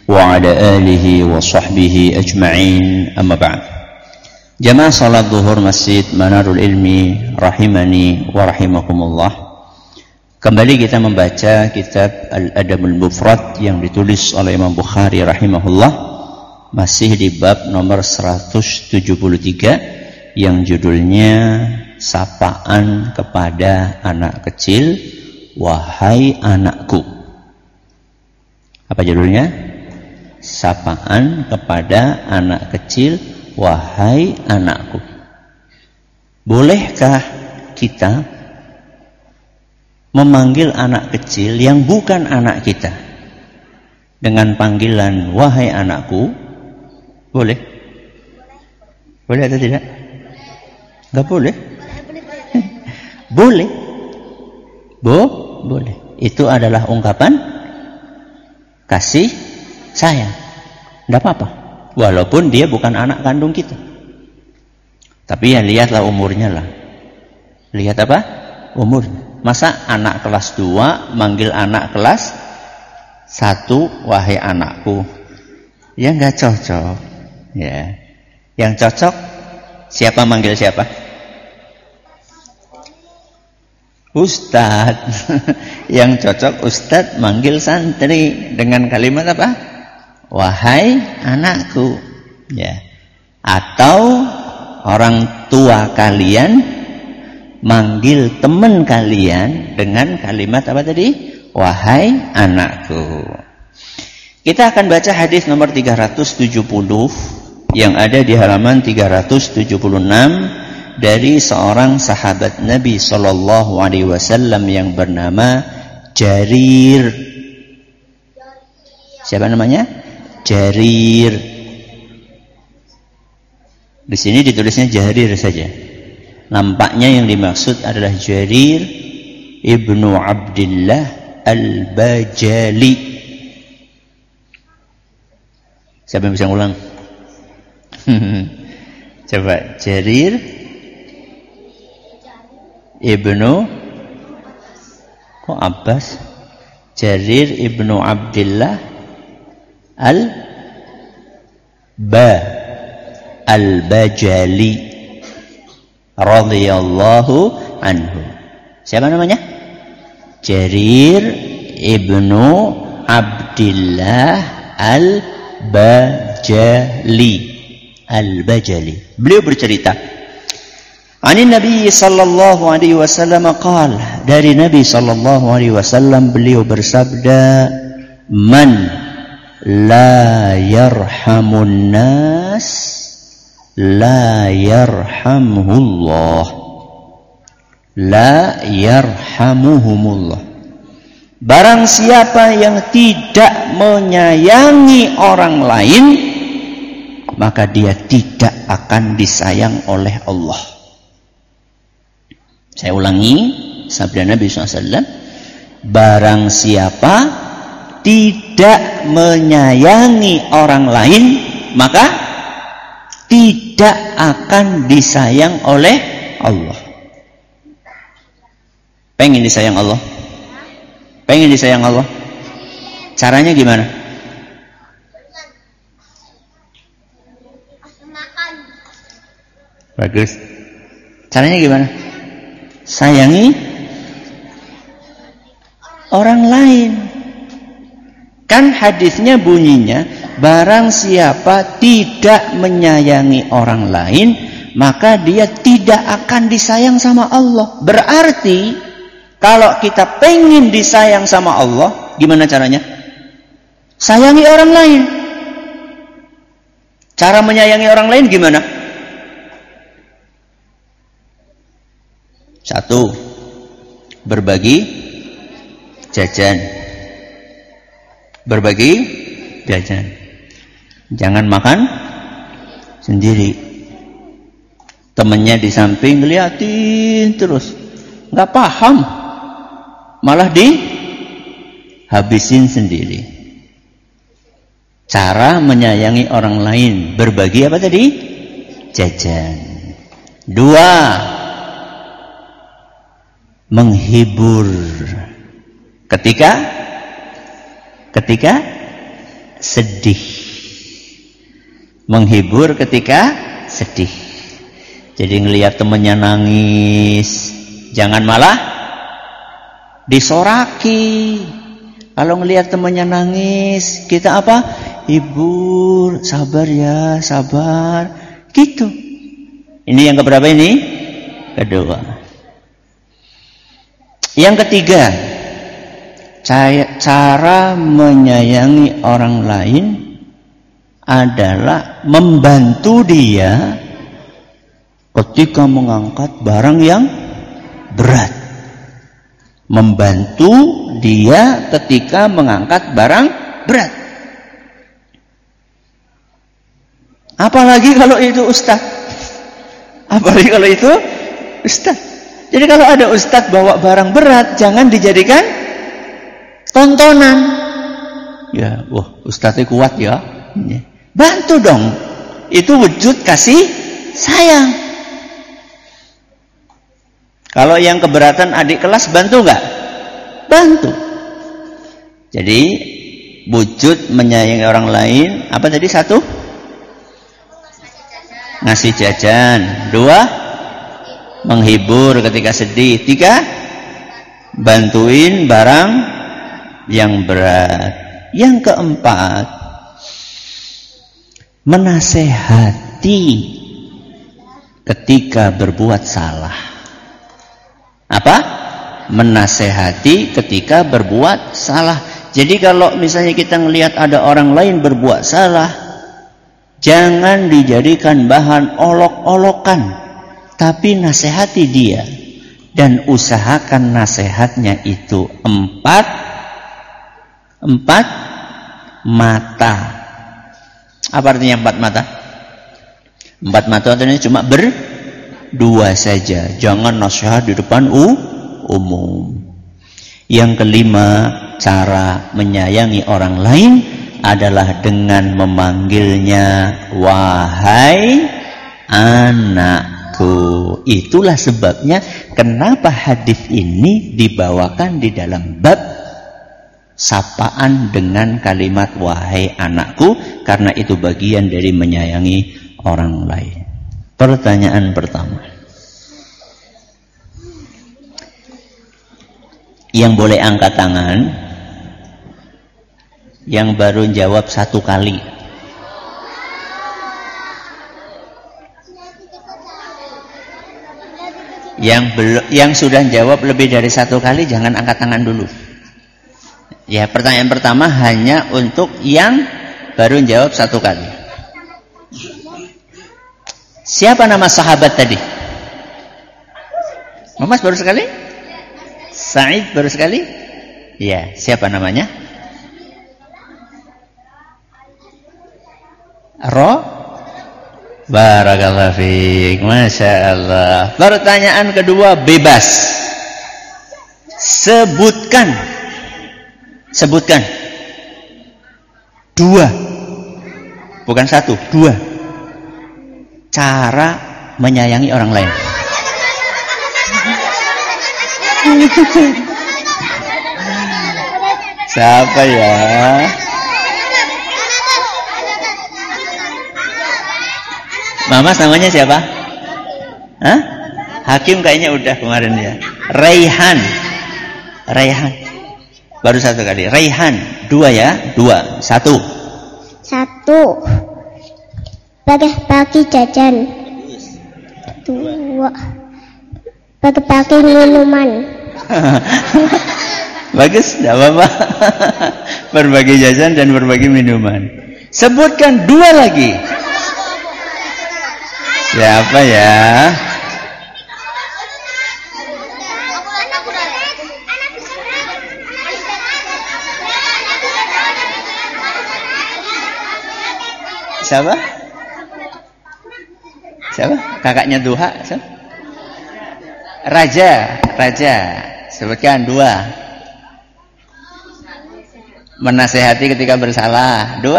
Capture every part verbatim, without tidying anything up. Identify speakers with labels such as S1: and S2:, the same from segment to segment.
S1: wa ala alihi wa sahbihi ajma'in, amma ba'd. Jamaah salat zuhur Masjid Manarul Ilmi rahimani wa rahimakumullah. Kembali kita membaca kitab Al-Adabul Mufrad yang ditulis oleh Imam Bukhari rahimahullah, masih di bab nomor seratus tujuh puluh tiga yang judulnya sapaan kepada anak kecil, wahai anakku. Apa judulnya? Sapaan kepada anak kecil, wahai anakku. Bolehkah kita memanggil anak kecil yang bukan anak kita dengan panggilan wahai anakku? Boleh? Boleh atau tidak? Enggak boleh? Boleh. Bo, boleh. Itu adalah ungkapan kasih sayang. Tidak apa-apa. Walaupun dia bukan anak kandung kita. Tapi ya lihatlah umurnya lah. Lihat apa? Umurnya. Masa anak kelas dua manggil anak kelas satu wahai anakku? Ya nggak cocok. Ya. Yang cocok siapa manggil siapa? Ustadz. Yang cocok ustadz manggil santri dengan kalimat apa? Wahai anakku. Ya. Atau orang tua kalian manggil teman kalian dengan kalimat apa tadi? Wahai anakku. Kita akan baca hadis nomor tiga ratus tujuh puluh yang ada di halaman tiga ratus tujuh puluh enam dari seorang sahabat Nabi sallallahu alaihi wasallam yang bernama Jarir. Siapa namanya? Jarir. Di sini ditulisnya Jarir saja. Nampaknya yang dimaksud adalah Jarir ibnu Abdillah al-Bajali. Siapa yang bisa ngulang? Coba. Jarir ibnu, kok Abbas? Jarir ibnu Abdillah al-Ba al-Bajali radhiyallahu anhu. Siapa namanya? Jarir ibnu Abdillah al-Bajali al-Bajali. Beliau bercerita, Ani Nabi sallallahu alaihi wasallam qala, dari Nabi sallallahu alaihi wasallam beliau bersabda, man la yarhamun nas la yarhamhullah la yarhamuhumullah. Barang siapa yang tidak menyayangi orang lain, maka dia tidak akan disayang oleh Allah. Saya ulangi sabda Nabi shallallahu alaihi wasallam, barang siapa tidak menyayangi orang lain, maka tidak akan disayang oleh Allah. Pengen disayang Allah? Pengen disayang Allah? Caranya gimana? Bagus. Caranya gimana? Sayangi orang lain. Kan hadisnya bunyinya, barang siapa tidak menyayangi orang lain, maka dia tidak akan disayang sama Allah. Berarti kalau kita pengen disayang sama Allah, gimana caranya? Sayangi orang lain. Cara menyayangi orang lain gimana? Satu, berbagi jajan. Berbagi jajan. Jangan makan sendiri. Temennya di samping ngeliatin terus, nggak paham, malah dihabisin sendiri. Cara menyayangi orang lain, berbagi apa tadi? Jajan. Dua, menghibur ketika ketika sedih. Menghibur ketika sedih. Jadi ngelihat temannya nangis, jangan malah disoraki. Kalau ngelihat temannya nangis, kita apa? Hibur, sabar ya, sabar. Gitu. Ini yang keberapa ini? Kedua. Yang ketiga, cara menyayangi orang lain adalah membantu dia ketika mengangkat barang yang berat. Membantu dia ketika mengangkat barang berat. Apalagi kalau itu ustaz. Apalagi kalau itu ustaz. Jadi kalau ada ustaz bawa barang berat, jangan dijadikan tontonan. Ya, wah, ustaznya kuat ya. Bantu dong. Itu wujud kasih sayang. Kalau yang keberatan adik kelas, bantu nggak? Bantu. Jadi wujud menyayangi orang lain. Apa tadi? Satu, ngasih jajan. Dua, menghibur ketika sedih. Tiga, bantuin barang yang berat. Yang keempat, menasehati ketika berbuat salah. Apa? Menasehati ketika berbuat salah. Jadi kalau misalnya kita ngelihat ada orang lain berbuat salah, jangan dijadikan bahan olok-olokan, tapi nasihati dia dan usahakan nasihatnya itu empat empat mata. Apa artinya empat mata? Empat mata artinya cuma berdua saja. Jangan nasihat di depan u, umum. Yang kelima, cara menyayangi orang lain adalah dengan memanggilnya wahai anakku. Itulah sebabnya kenapa hadis ini dibawakan di dalam bab sapaan dengan kalimat wahai anakku, karena itu bagian dari menyayangi orang lain. Pertanyaan pertama, yang boleh angkat tangan yang baru jawab satu kali. Yang belum, yang sudah jawab lebih dari satu kali jangan angkat tangan dulu. Ya, pertanyaan pertama hanya untuk yang baru jawab satu kali. Siapa nama sahabat tadi? Mas baru sekali? Sa'id baru sekali? Ya, siapa namanya? Ro? Barakallahu fiik. Masya Allah. Pertanyaan kedua bebas. Sebutkan. Sebutkan. Dua. Bukan satu, dua. Cara menyayangi orang lain. Siapa ya? Mamas namanya siapa? Hah? Hakim kayaknya udah kemarin ya. Raihan. Raihan. Baru satu kali. Raihan. Dua ya? Dua. Satu.
S2: Satu. Bagi-bagi jajan. Dua. Bagi-bagi minuman.
S1: Bagus, tidak apa-apa. Berbagi jajan dan berbagi minuman. Sebutkan dua lagi. Siapa ya? Siapa? Siapa? Kakaknya Duha? Siapa? Raja, Raja. Sebutkan dua. Menasehati ketika bersalah. Dua.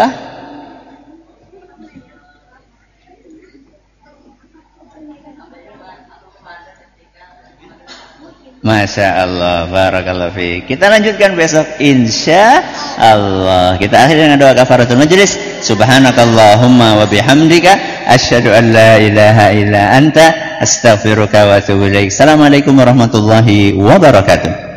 S1: Masya Allah, barakallahu fiik. Kita lanjutkan besok insya Allah. Kita akhiri dengan doa kafaratul majlis. Subhanakallahumma wa bihamdika asyhadu an la ilaha illa anta astaghfiruka wa atubu ilaik. Assalamualaikum warahmatullahi wabarakatuh.